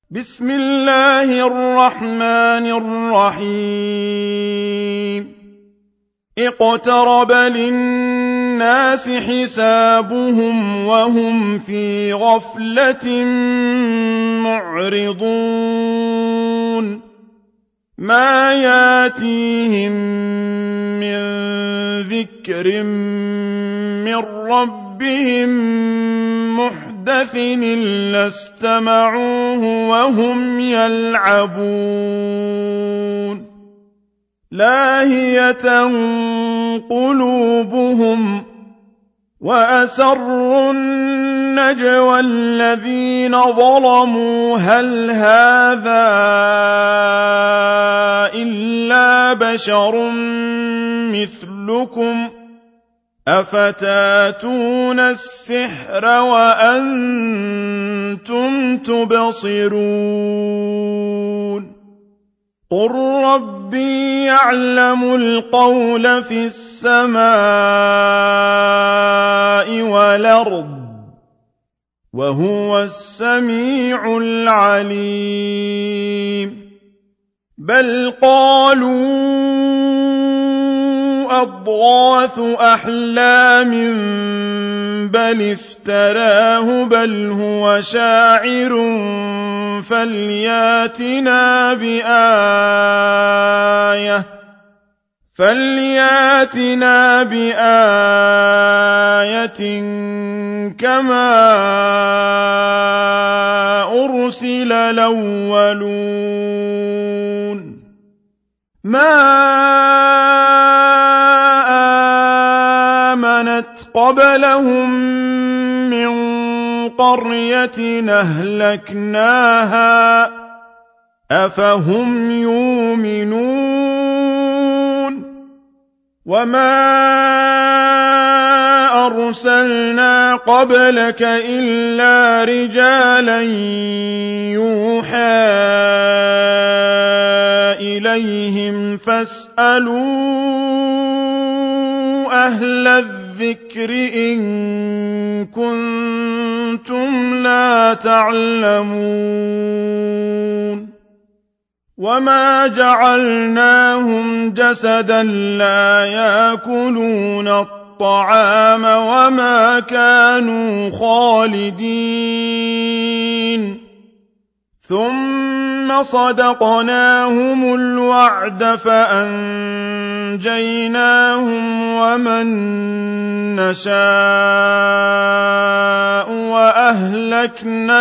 بسم الله الرحمن الرحيم اقترب للناس حسابهم وهم في غفلة معرضون ما ياتيهم من ذكر من ربهم محدث إلا استمعوه وهم يلعبون لاهية قلوبهم وأسروا النجوى الذين ظلموا هل هذا إلا بشر مثلكم أفتاتون السحر وأنتم تبصرون قل ربي يعلم القول في السماء والأرض وهو السميع العليم بل قالوا أضغاث أحلام بل افتراه بل هو شاعر فلياتنا بآية كما أرسل الأولون ما آمنت قبلهم من قرية أهلكناها أفهم يؤمنون وما أرسلنا قبلك إلا رجالا يوحى إليهم فاسألوا أهل الذكر إن كنتم لا تعلمون وما جعلناهم جسدا لا يأكلون الطعام وما كانوا خالدين ثم صدقناهم الوعد فأنجيناهم ومن نشاء وأهلكنا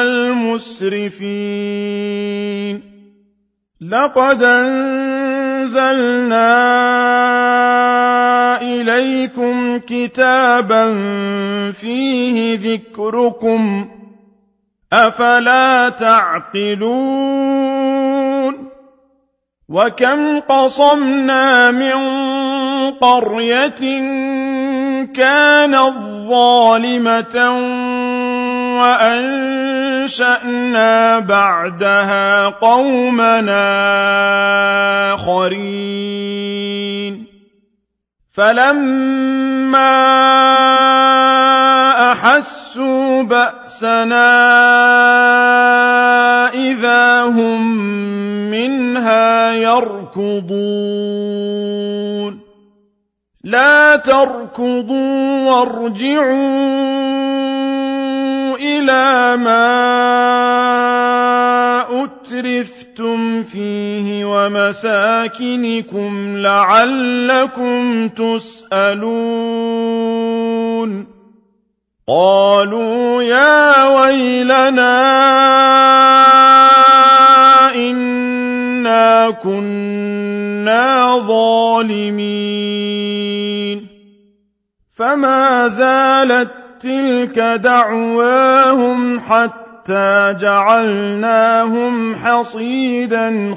المسرفين لقد أنزلنا إليكم كتابا فيه ذكركم أفلا تعقلون وكم قصمنا من قرية كانت ظالمة وأنشأنا بعدها قومنا آخرين فلما أحسوا بأسنا إذا هم منها يركضون لا تركضوا وارجعوا إلى ما أترفتم فيه ومساكنكم لعلكم تسألون قالوا يا ويلنا إنا كنا ظالمين فما زالت تلك دعواهم حتى جعلناهم حصيدا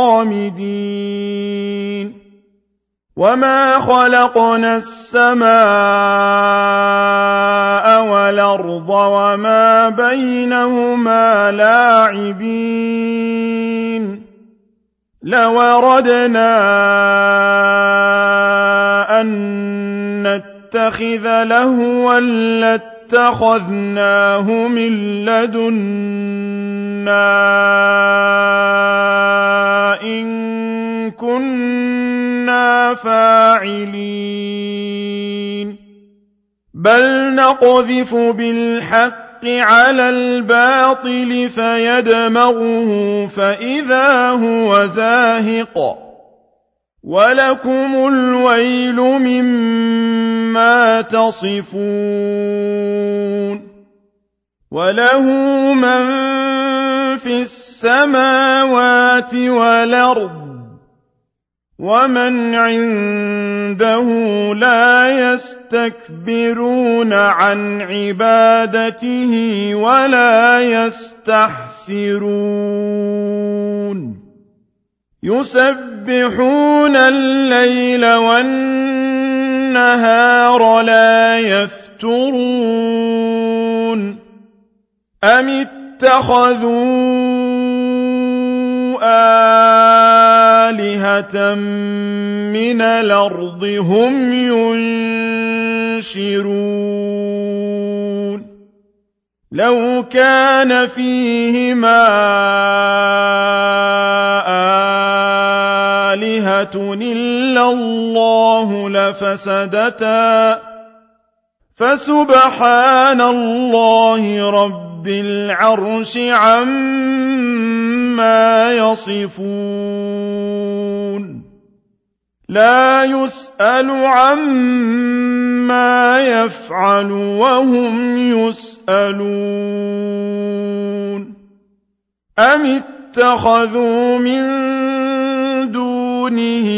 خامدين وما خلقنا السماء والأرض وما بينهما لاعبين لو أردنا أن نتخذ لهوا لاتخذناه من لدنا إن كنا فاعلين بل نقذف بالحق على الباطل فيدمغه فإذا هو زاهق ولكم الويل مما تصفون وله من في السماوات والأرض ومن عنده لا يستكبرون عن عبادته ولا يستحسرون يسبحون الليل والنهار لا يفترون أم اتخذوا آلهة من الأرض هم ينشرون لو كان فيهما آلهة إلا الله لفسدتا فسبحان الله رب العرش عما يصفون لا يسأل عما يفعل وهم يسألون أم اتخذوا من دونه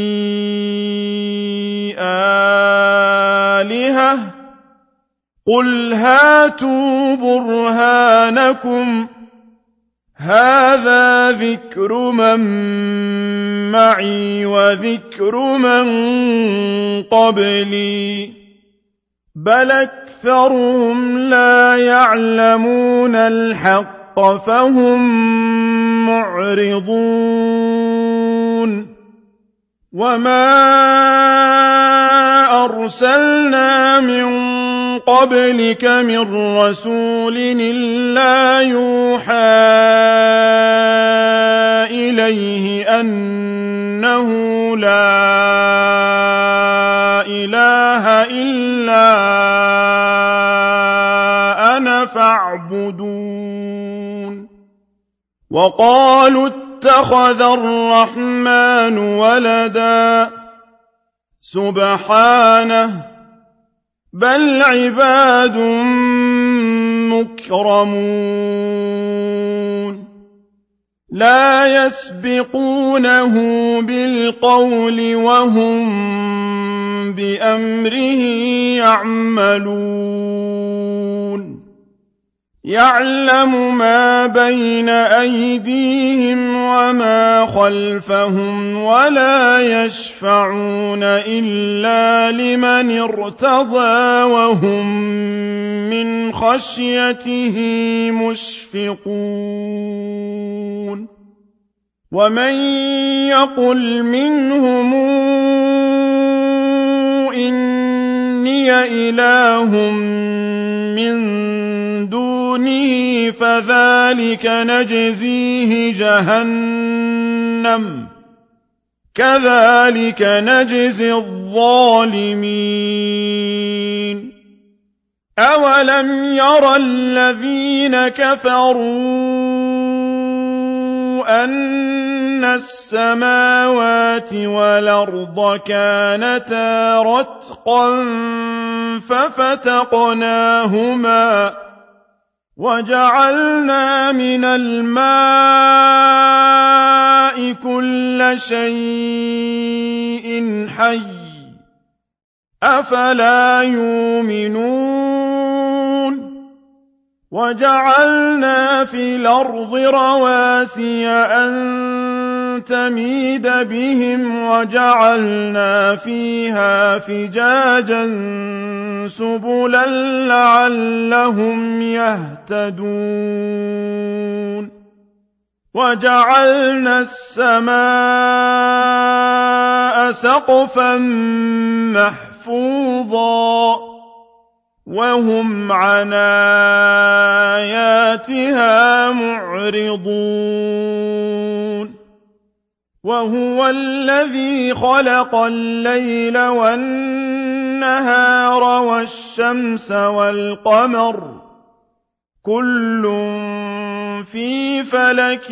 آلهة قل هاتوا برهانكم هذا ذكر من معي وذكر من قبلي بل أكثرهم لا يعلمون الحق فهم معرضون وما أرسلنا من قبلك من رسول إلا يوحى إليه أنه لا إله إلا أنا فاعبدون وقالوا اتخذ الرحمن ولدا سبحانه بل عباد مكرمون لا يسبقونه بالقول وهم بأمره يعملون يعلم ما بين أيديهم وما خلفهم ولا يشفعون إلا لمن ارتضى وهم من خشيته مشفقون ومن يقل منهم إني إله من دونه فذلك نجزيه جهنم كذلك نجزي الظالمين أولم يرى الذين كفروا أن السماوات والأرض كانتا رتقا ففتقناهما وجعلنا من الماء كل شيء حي أفلا يؤمنون وجعلنا في الأرض رواسي أن تميد بهم وجعلنا فيها فجاجا سبلا لعلهم يهتدون وجعلنا السماء سقفا محفوظا وهم عن آياتها معرضون وهو الذي خلق الليل والنهار والشمس والقمر كل في فلك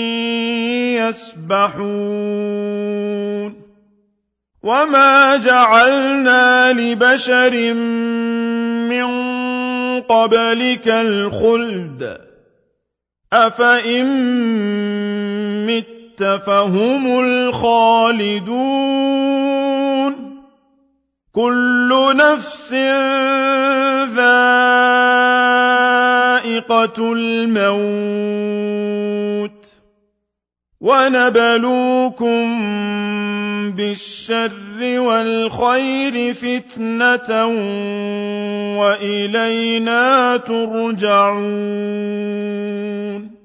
يسبحون وما جعلنا لبشر من قبلك الخلد أفإن مت فهم الخالدون كل نفس ذائقة الموت ونبلوكم بالشر والخير فتنة وإلينا ترجعون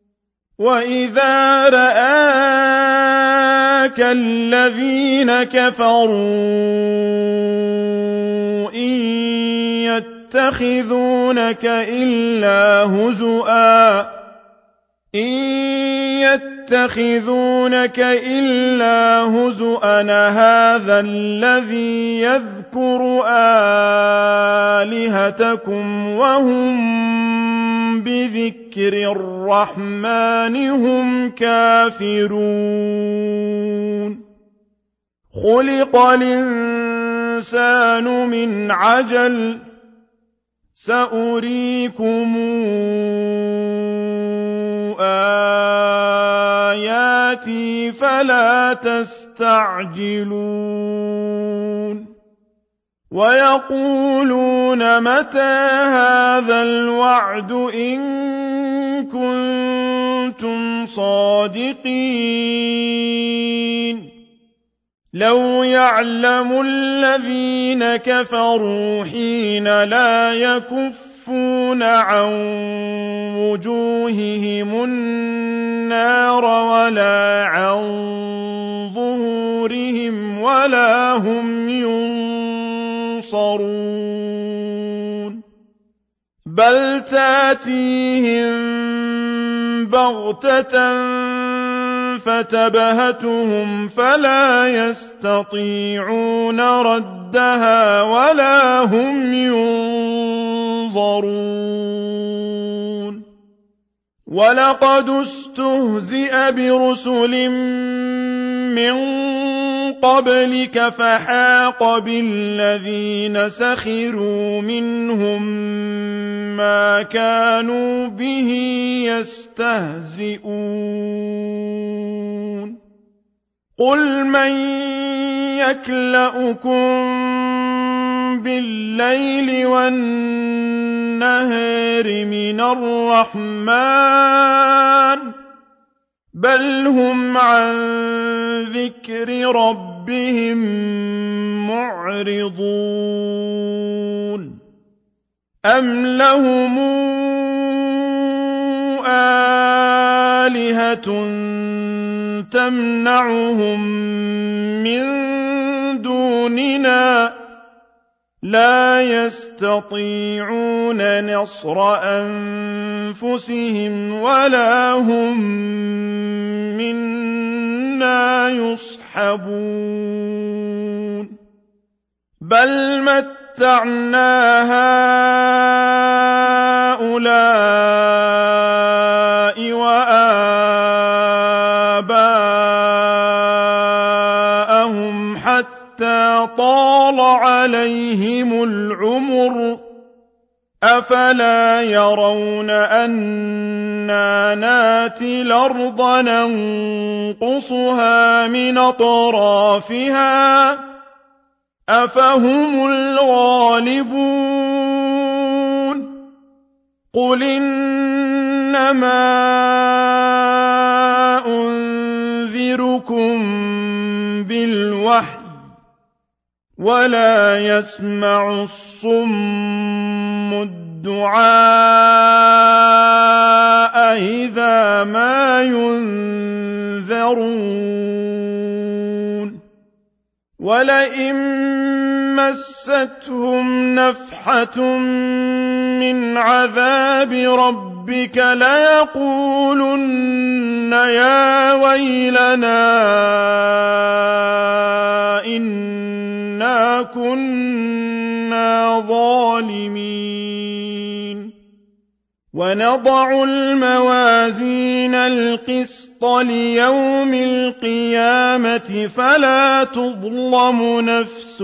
وإذا رآك الذين كفروا إن يتخذونك إلا هزؤا هذا الذي يذكر آلهتكم وهم بذكر الرحمن هم كافرون خلق الإنسان من عجل سأريكم آياتي فلا تستعجلون ويقولون متى هذا الوعد إن كنتم صادقين لو يعلم الذين كفروا حين لا يكفون عن وجوههم النار ولا عن ظهورهم ولا هم ينصرون بل تاتيهم بغتة فتبهتهم فلا يستطيعون ردها ولا هم ينظرون ولقد استهزئ برسل من قبلك فحاق بالذين سخروا منهم ما كانوا به يستهزئون قل من يكلؤكم بالليل والنهار من الرحمن بل هم عن ذكر ربهم معرضون أم لهم آلهة تمنعهم من دوننا لا يستطيعون نصر أنفسهم ولا هم منا يصحبون بل متعنا هؤلاء وآباءهم حتى طال عليهم العمر أفلا يرون أنا ناتي الأرض ننقصها من أطرافها أفهم الغالبون قل إنما أنذركم بالوحي ولا يسمع الصم الدعاء إذا ما ينذرون ولئن مستهم نفحة من عذاب ربك ليقولن يا ويلنا إنا كنا ظالمين ونضع الموازين القسط ليوم القيامة فلا تظلم نفس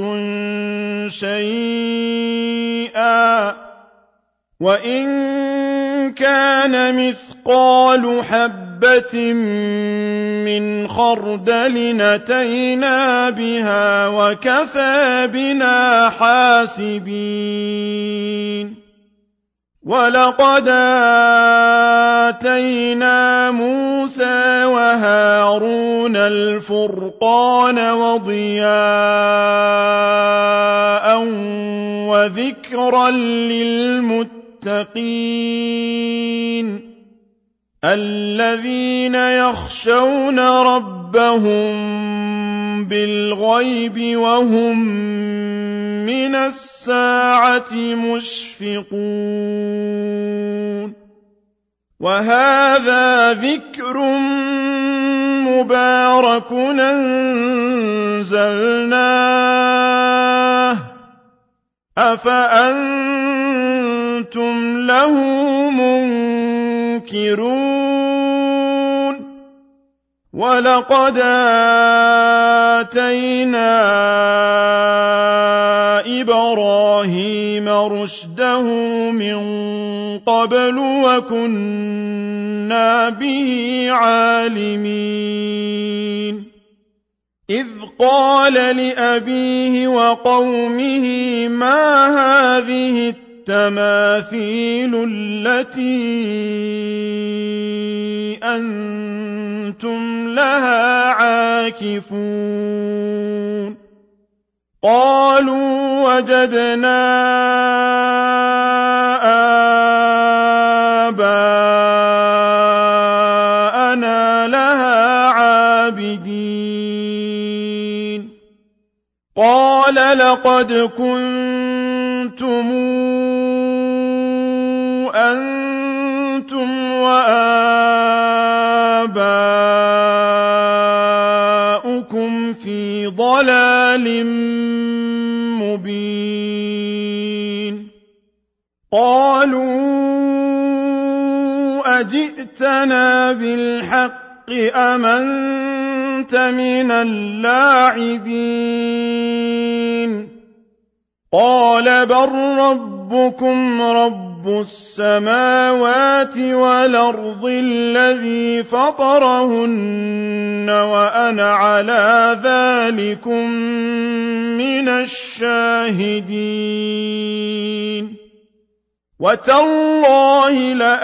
شيئا وإن كان مثقال حبة من خردل أتينا بها وكفى بنا حاسبين ولقد آتينا موسى وهارون الفرقان وضياء وذكرا للمتقين الذين يخشون ربهم بالغيب وهم من الساعة مشفقون وهذا ذكر مبارك أنزلناه أفأنتم له منكرون ولقد آتينا إبراهيم رشده من قبل وكنا به عالمين إذ قال لأبيه وقومه ما هذه التماثيل التي أنتم لها عاكفون قالوا وجدنا آباءنا لها عابدين قال لقد كنتم أنتم وآباؤكم في ضلال مبين قالوا أجئتنا بالحق أم أنت من اللاعبين قال بل ربكم رب السماوات والأرض الذي فطرهن وأنا على ذلكم من الشاهدين وتالله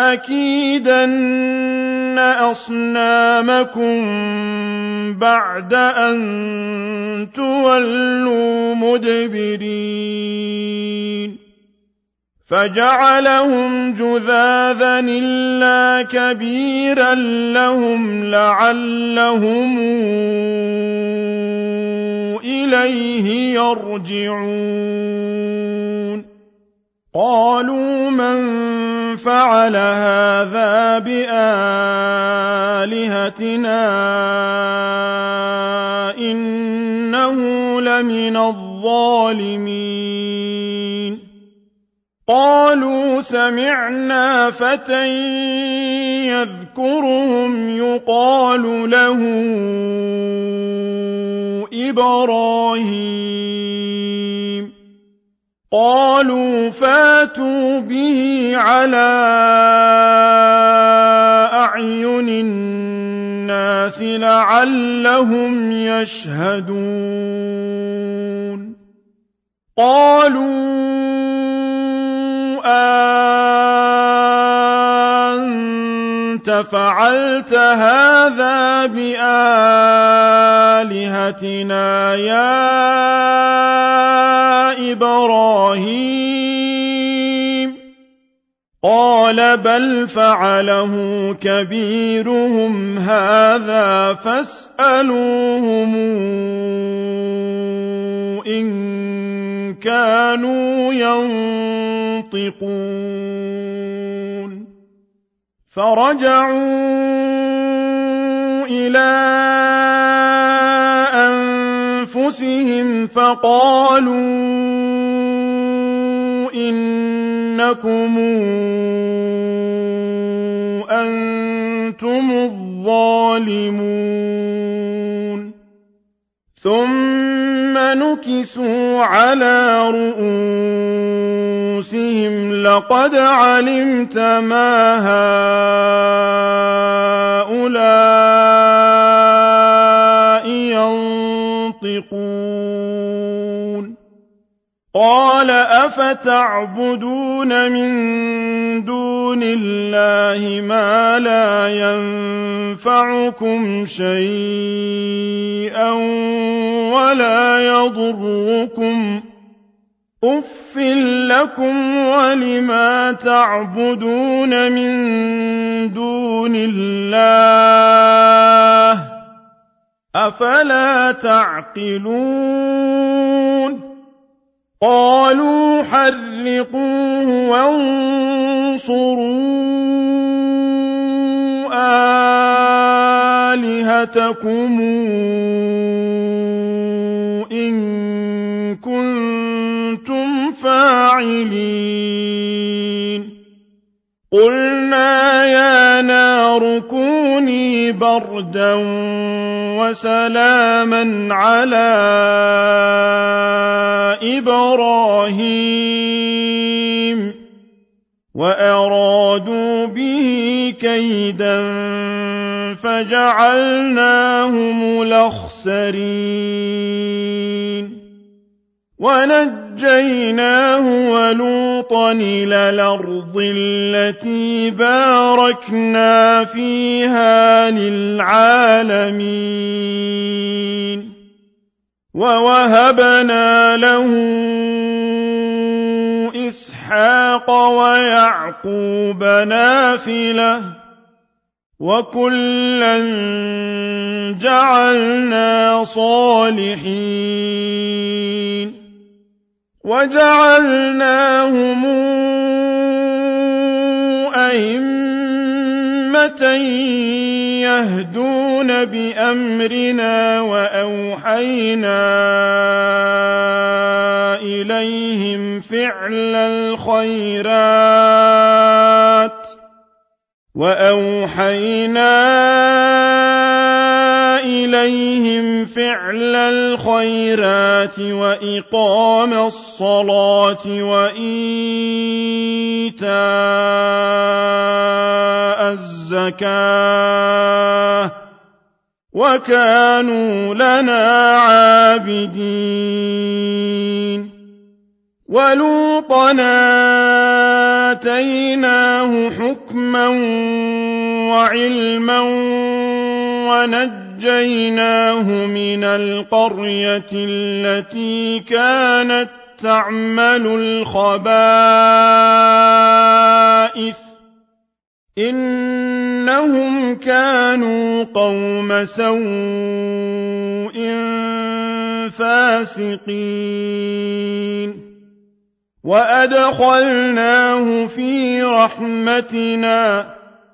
لأكيدن أصنامكم بعد أن تولوا مدبرين فجعلهم جذاذا إلا كبيرا لهم لعلهم إليه يرجعون قالوا من فعل هذا بآلهتنا إنه لمن الظالمين قالوا سمعنا فتى يذكرهم يقال له إبراهيم قالوا فاتوا به على أعين الناس لعلهم يشهدون قالوا أنت فعلت هذا بآلهتنا يا إبراهيم قال بل فعله كبيرهم هذا فاسألوهم إن كانوا ينطقون فرجعوا إلى أنفسهم فقالوا إنكم أنتم الظالمون ثم نكسوا على رؤوسهم لقد علمت ما هؤلاء ينطقون قال أفتعبدون من دون الله ما لا ينفعكم شيئا ولا يضركم أف لكم ولما تعبدون من دون الله أفلا تعقلون قالوا حرقوه وانصروا آلهتكم إن كنتم فاعلين قلنا يا نار كوني بردا وسلاما على إبراهيم وأرادوا به كيدا فجعلناهم الأخسرين ونجيناه ولوطا إلى الأرض التي باركنا فيها للعالمين ووهبنا له إسحاق ويعقوب نافلة وكلا جعلنا صالحين وجعلناهم أئمة يهدون بأمرنا وأوحينا إليهم فعل الخيرات وإقام الصلاة وإيتاء الزكاة وكانوا لنا عابدين ولوطا آتيناه حكما وعلما ونجيناه من القرية التي كانت تعمل الخبائث إنهم كانوا قوم سوء فاسقين وأدخلناه في رحمتنا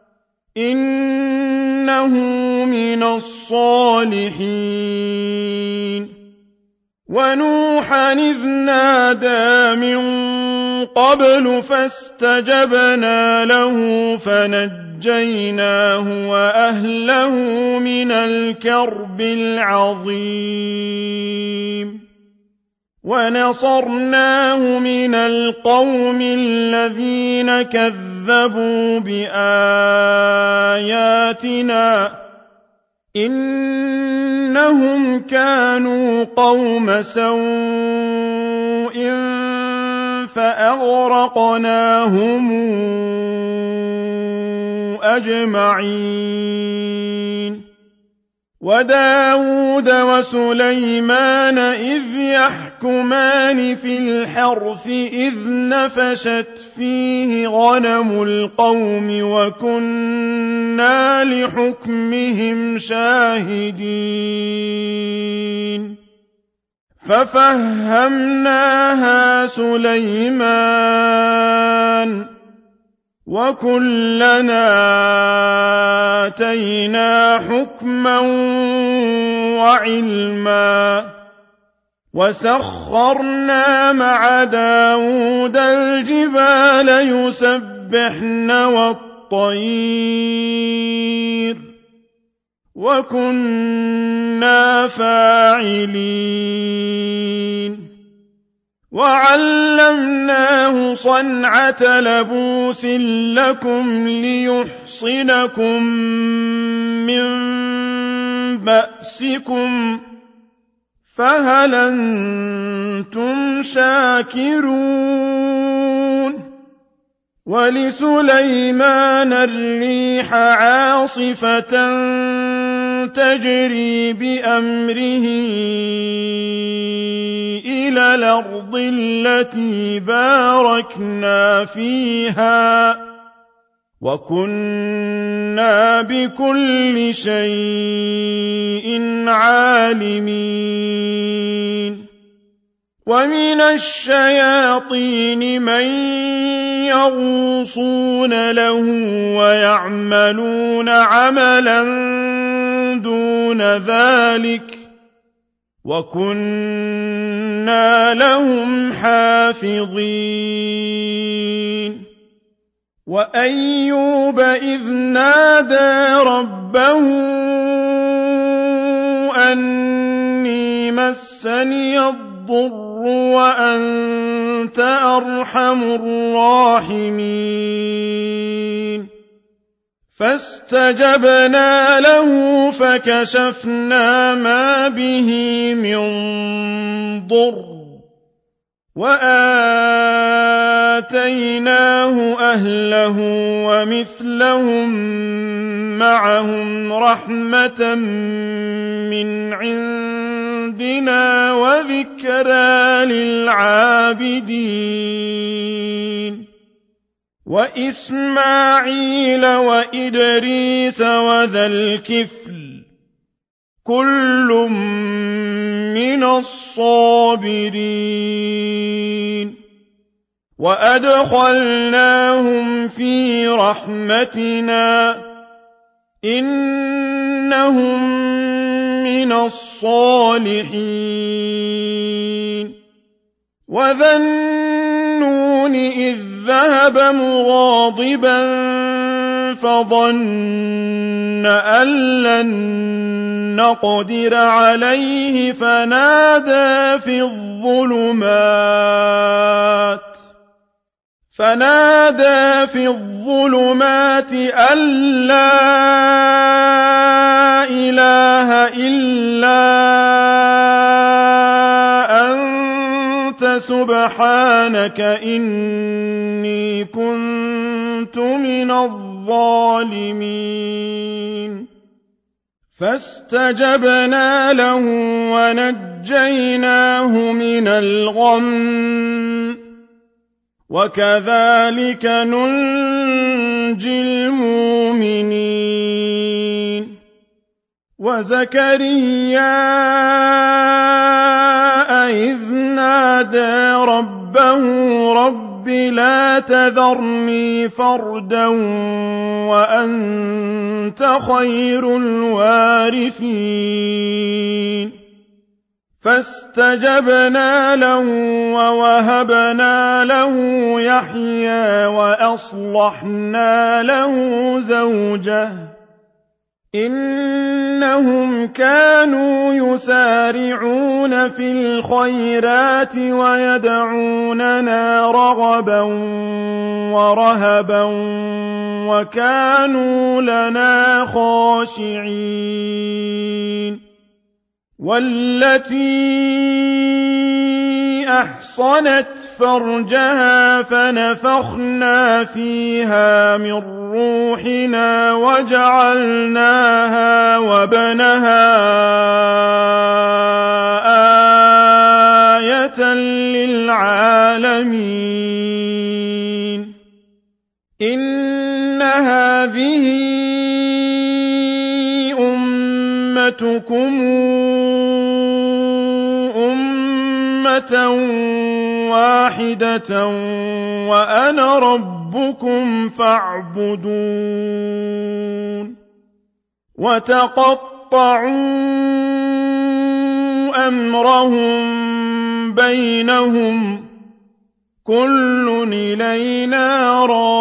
إنه من الصالحين ونوحا إذ نادى من قبل فاستجبنا له فنجيناه وأهله من الكرب العظيم ونصرناه من القوم الذين كذبوا بآياتنا إنهم كانوا قوم سوء فأغرقناهم أجمعين وداود وسليمان إذ يحكمان في الحرث إذ نفشت فيه غنم القوم وكنا لحكمهم شاهدين ففهمناها سليمان وكلنا آتينا حكما وعلما وسخرنا مع داود الجبال يسبحن والطير وكنا فاعلين وعلمناه صنعة لبوس لكم ليحصنكم من بأسكم فهل أنتم شاكرون ولسليمان الريح عاصفة تجري بأمره إلى الأرض التي باركنا فيها وكنا بكل شيء عالمين ومن الشياطين من يغوصون له ويعملون عملا دون ذلك وكنا لهم حافظين وأيوب إذ نادى ربه أني مسني الضر وأنت أرحم الراحمين فاستجبنا له فكشفنا ما به من ضر وآتيناه أهله ومثلهم معهم رحمة من عندنا وذكرى للعابدين وإسماعيل وإدريس وذا الكفل كل من الصابرين وأدخلناهم في رحمتنا إنهم من الصالحين وذا النون إذ ذهب مغاضبا فظن أن لن نقدر عليه فنادى في الظلمات أن لا إله إلا أنت سبحانك إني كنت من الظالمين فاستجبنا له ونجيناه من الغم وكذلك ننجي المؤمنين وزكريا إذ نادى ربه رب لا تذرني فردا وأنت خير الوارثين فاستجبنا له ووهبنا له يحيى وأصلحنا له زوجه إنهم كانوا يسارعون في الخيرات ويدعوننا رغبا ورهبا وكانوا لنا خاشعين والتي أحصنت فرجها فنفخنا فيها من روحنا وجعلناها وابنها آية للعالمين إن هذه أمتكم أمة واحدة وأنا ربكم فاعبدون وتقطعوا أمرهم بينهم كل إلينا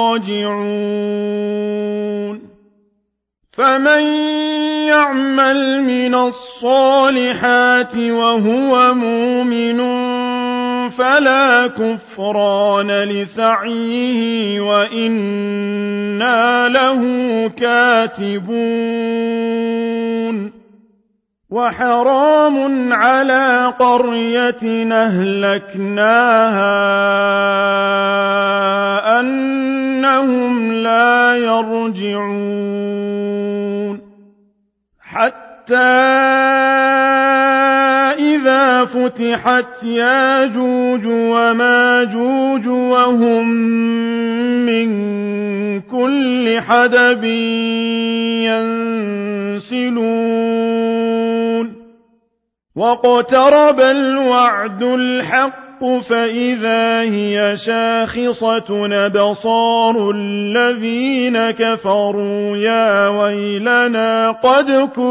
راجعون فمن يعمل من الصالحات وهو مؤمن فلا كفران لسعيه وإنا له كاتبون وحرام على قرية أهلكناها أنهم لا يرجعون حتى إذا فتحت ياجوج وماجوج وهم من كل حدب ينسلون واقترب الوعد الحق فإذا هي شاخصة أبصار الذين كفروا يا ويلنا قد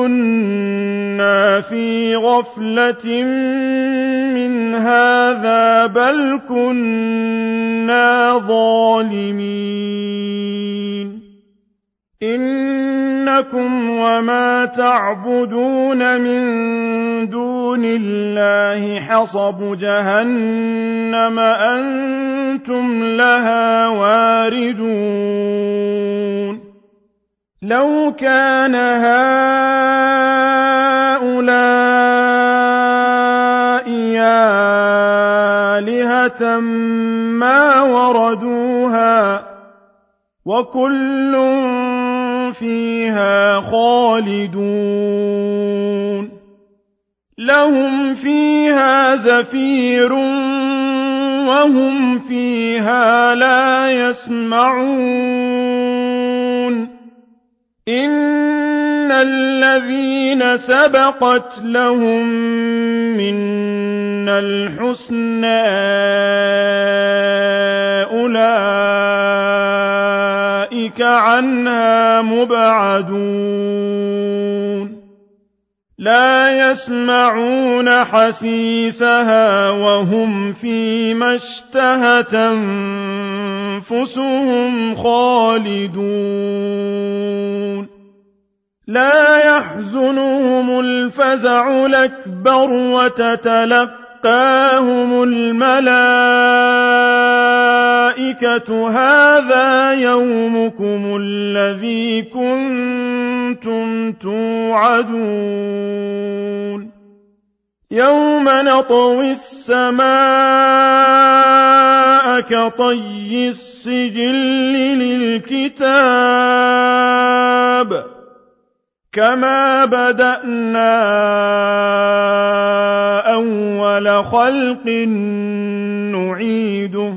كنا في غفلة من هذا بل كنا ظالمين إنكم وما تعبدون من دون الله حصب جهنم أنتم لها واردون لو كان هؤلاء آلهة ما وردوها وكل فيها خالدون لهم فيها زفير وهم فيها لا يسمعون إن الذين سبقت لهم منا الحسنى أولئك عنها مبعدون لا يسمعون حسيسها وهم فيما اشتهت أنفسهم خالدون لا يحزنهم الفزع الأكبر وتتلقاهم الملائكة هذا يومكم الذي كنتم توعدون يوم نطوي السماء كطي السجل للكتاب كما بدأنا أول خلق نعيده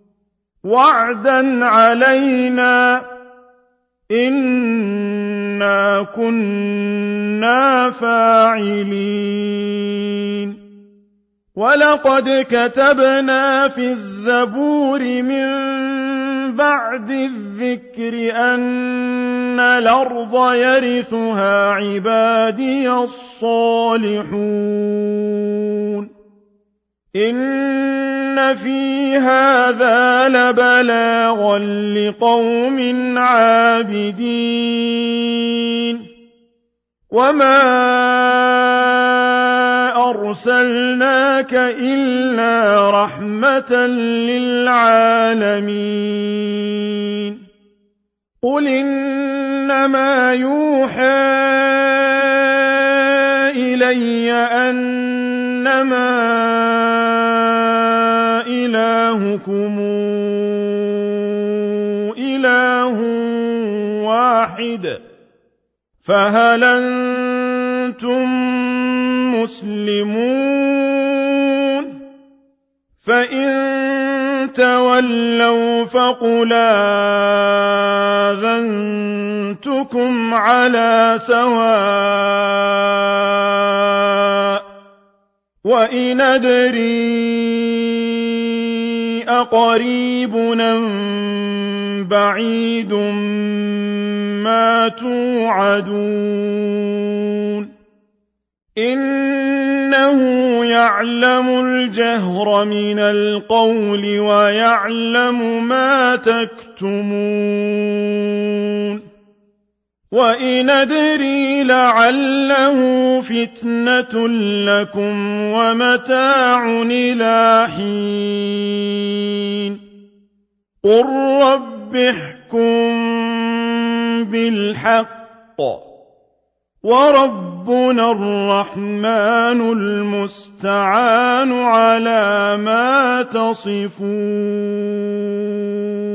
وعدا علينا إنا كنا فاعلين ولقد كتبنا في الزبور من بعد الذكر أن الأرض يرثها عبادي الصالحون إن في هذا لبلاغا لقوم عابدين وما أرسلناك إلا رحمة للعالمين قل إنما يوحى إلي أنما إلهكم إله واحد فهل أنتم مسلمون فإن تولوا فقل آذنتكم على سواء وإن أدري أقريب أم بعيد ما توعدون إنه يعلم الجهر من القول ويعلم ما تكتمون وإن أدري لعله فتنة لكم ومتاع إلى حين قل رب احكم بالحق وربنا الرحمن المستعان على ما تصفون